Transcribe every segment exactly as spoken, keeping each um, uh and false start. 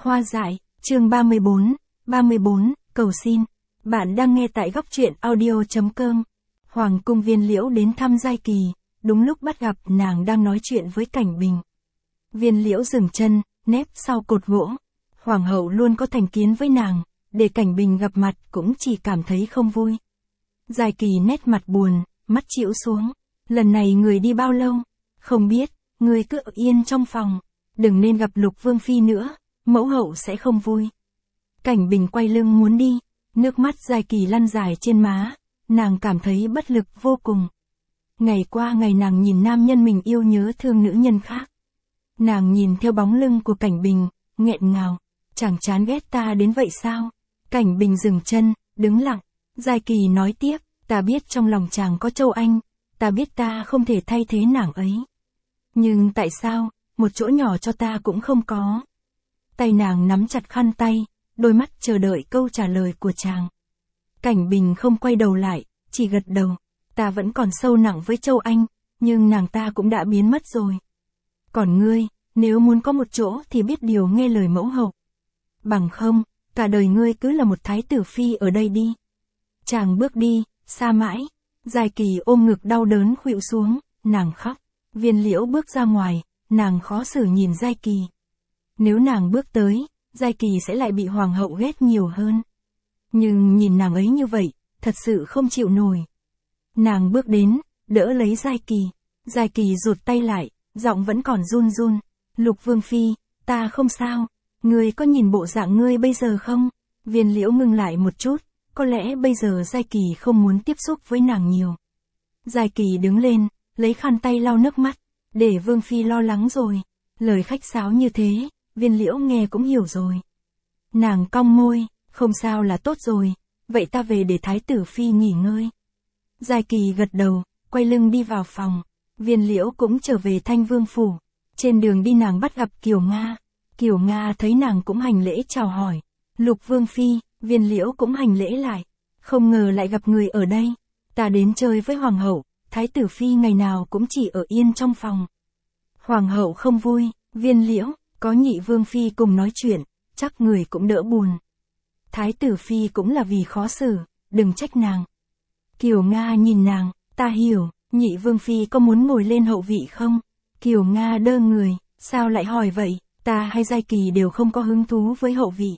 Hoa dại, chương ba mươi bốn, ba mươi bốn, cầu xin. Bạn đang nghe tại góc truyện audio.com. Hoàng cung Viên Liễu đến thăm Giai Kỳ, đúng lúc bắt gặp nàng đang nói chuyện với Cảnh Bình. Viên Liễu dừng chân, nép sau cột gỗ. Hoàng hậu luôn có thành kiến với nàng, để Cảnh Bình gặp mặt cũng chỉ cảm thấy không vui. Giai Kỳ nét mặt buồn, mắt chĩu xuống. Lần này người đi bao lâu? Không biết, người cứ ở yên trong phòng. Đừng nên gặp Lục Vương Phi nữa, mẫu hậu sẽ không vui. Cảnh Bình quay lưng muốn đi, nước mắt Giai Kỳ lăn dài trên má, nàng cảm thấy bất lực vô cùng. Ngày qua ngày nàng nhìn nam nhân mình yêu nhớ thương nữ nhân khác. Nàng nhìn theo bóng lưng của Cảnh Bình, nghẹn ngào, chẳng chán ghét ta đến vậy sao? Cảnh Bình dừng chân, đứng lặng. Giai Kỳ nói tiếp, ta biết trong lòng chàng có Châu Anh, ta biết ta không thể thay thế nàng ấy. Nhưng tại sao, một chỗ nhỏ cho ta cũng không có? Tay nàng nắm chặt khăn tay, đôi mắt chờ đợi câu trả lời của chàng. Cảnh Bình không quay đầu lại, chỉ gật đầu. Ta vẫn còn sâu nặng với Châu Anh, nhưng nàng ta cũng đã biến mất rồi. Còn ngươi, nếu muốn có một chỗ thì biết điều nghe lời mẫu hậu. Bằng không, cả đời ngươi cứ là một thái tử phi ở đây đi. Chàng bước đi, xa mãi. Giai Kỳ ôm ngực đau đớn khuỵu xuống, nàng khóc. Viên Liễu bước ra ngoài, nàng khó xử nhìn Giai Kỳ. Nếu nàng bước tới, Giai Kỳ sẽ lại bị hoàng hậu ghét nhiều hơn. Nhưng nhìn nàng ấy như vậy, thật sự không chịu nổi. Nàng bước đến, đỡ lấy Giai Kỳ. Giai Kỳ rụt tay lại, giọng vẫn còn run run. Lục Vương Phi, ta không sao. Ngươi có nhìn bộ dạng ngươi bây giờ không? Viên Liễu ngưng lại một chút, có lẽ bây giờ Giai Kỳ không muốn tiếp xúc với nàng nhiều. Giai Kỳ đứng lên, lấy khăn tay lau nước mắt. Để Vương Phi lo lắng rồi. Lời khách sáo như thế, Viên Liễu nghe cũng hiểu rồi. Nàng cong môi, không sao là tốt rồi, vậy ta về để Thái tử Phi nghỉ ngơi. Giai Kỳ gật đầu, quay lưng đi vào phòng. Viên Liễu cũng trở về Thanh Vương phủ. Trên đường đi nàng bắt gặp Kiều Nga. Kiều Nga thấy nàng cũng hành lễ chào hỏi. Lục Vương Phi, Viên Liễu cũng hành lễ lại. Không ngờ lại gặp người ở đây. Ta đến chơi với Hoàng hậu, Thái tử Phi ngày nào cũng chỉ ở yên trong phòng. Hoàng hậu không vui. Viên Liễu, có nhị Vương Phi cùng nói chuyện, chắc người cũng đỡ buồn. Thái tử Phi cũng là vì khó xử, đừng trách nàng. Kiều Nga nhìn nàng, ta hiểu, nhị Vương Phi có muốn ngồi lên hậu vị không? Kiều Nga đơ người, sao lại hỏi vậy, ta hay Giai Kỳ đều không có hứng thú với hậu vị.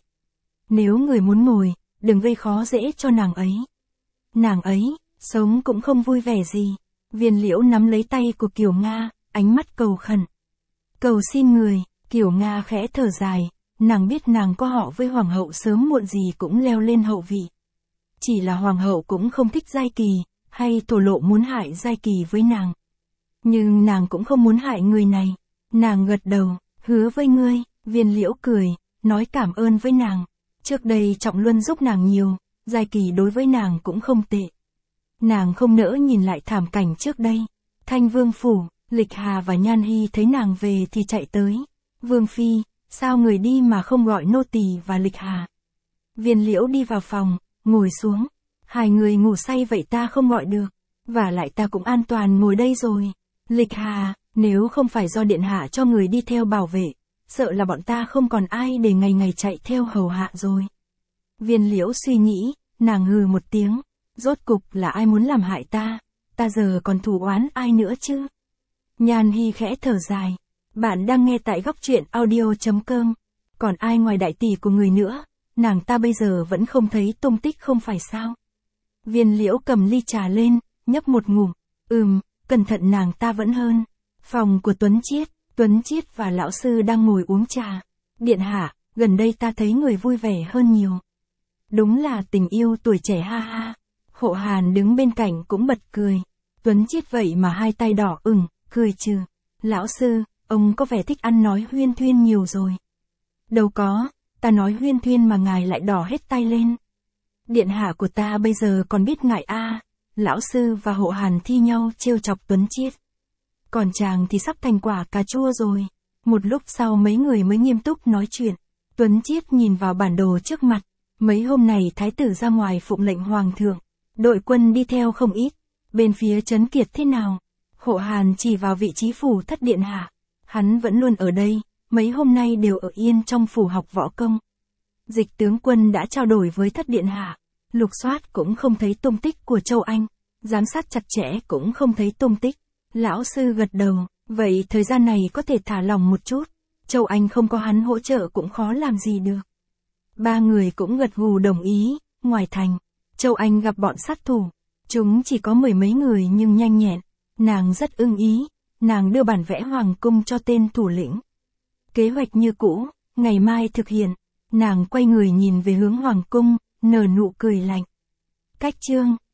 Nếu người muốn ngồi, đừng gây khó dễ cho nàng ấy. Nàng ấy, sống cũng không vui vẻ gì. Viên Liễu nắm lấy tay của Kiều Nga, ánh mắt cầu khẩn. Cầu xin người. Kiều Nga khẽ thở dài, nàng biết nàng có họ với hoàng hậu sớm muộn gì cũng leo lên hậu vị. Chỉ là hoàng hậu cũng không thích Giai Kỳ, hay thổ lộ muốn hại Giai Kỳ với nàng. Nhưng nàng cũng không muốn hại người này. Nàng gật đầu, hứa với ngươi. Viên Liễu cười, nói cảm ơn với nàng. Trước đây Trọng Luân giúp nàng nhiều, Giai Kỳ đối với nàng cũng không tệ. Nàng không nỡ nhìn lại thảm cảnh trước đây. Thanh Vương phủ, Lịch Hà và Nhan Hy thấy nàng về thì chạy tới. Vương Phi, sao người đi mà không gọi nô tỳ và Lịch Hà? Viên Liễu đi vào phòng, ngồi xuống. Hai người ngủ say vậy ta không gọi được. Và lại ta cũng an toàn ngồi đây rồi. Lịch Hà, nếu không phải do điện hạ cho người đi theo bảo vệ, sợ là bọn ta không còn ai để ngày ngày chạy theo hầu hạ rồi. Viên Liễu suy nghĩ, nàng hừ một tiếng. Rốt cục là ai muốn làm hại ta? Ta giờ còn thù oán ai nữa chứ? Nhan Hy khẽ thở dài. Bạn đang nghe tại góc truyện audio.com. Còn ai ngoài đại tỷ của người nữa, nàng ta bây giờ vẫn không thấy tung tích không phải sao? Viên Liễu cầm ly trà lên, nhấp một ngụm. Ừm, cẩn thận nàng ta vẫn hơn. Phòng của Tuấn Chiết, Tuấn Chiết và lão sư đang ngồi uống trà. Điện hạ, gần đây ta thấy người vui vẻ hơn nhiều. Đúng là tình yêu tuổi trẻ ha ha. Hộ Hàn đứng bên cạnh cũng bật cười. Tuấn Chiết vậy mà hai tay đỏ ửng, cười trừ. Lão sư, ông có vẻ thích ăn nói huyên thuyên nhiều rồi. Đâu có, ta nói huyên thuyên mà ngài lại đỏ hết tay lên. Điện hạ của ta bây giờ còn biết ngại a. À. Lão sư và Hộ Hàn thi nhau trêu chọc Tuấn Chiết. Còn chàng thì sắp thành quả cà chua rồi. Một lúc sau mấy người mới nghiêm túc nói chuyện. Tuấn Chiết nhìn vào bản đồ trước mặt. Mấy hôm này thái tử ra ngoài phụng lệnh hoàng thượng. Đội quân đi theo không ít. Bên phía Trấn Kiệt thế nào? Hộ Hàn chỉ vào vị trí phủ thất điện hạ. Hắn vẫn luôn ở đây, mấy hôm nay đều ở yên trong phủ học võ công. Dịch tướng quân đã trao đổi với Thất điện hạ, lục soát cũng không thấy tung tích của Châu Anh, giám sát chặt chẽ cũng không thấy tung tích. Lão sư gật đầu, vậy thời gian này có thể thả lỏng một chút, Châu Anh không có hắn hỗ trợ cũng khó làm gì được. Ba người cũng gật gù đồng ý. Ngoài thành, Châu Anh gặp bọn sát thủ, chúng chỉ có mười mấy người nhưng nhanh nhẹn, nàng rất ưng ý, nàng đưa bản vẽ hoàng cung cho tên thủ lĩnh. Kế hoạch như cũ, ngày mai thực hiện, nàng quay người nhìn về hướng hoàng cung, nở nụ cười lạnh. Cách chương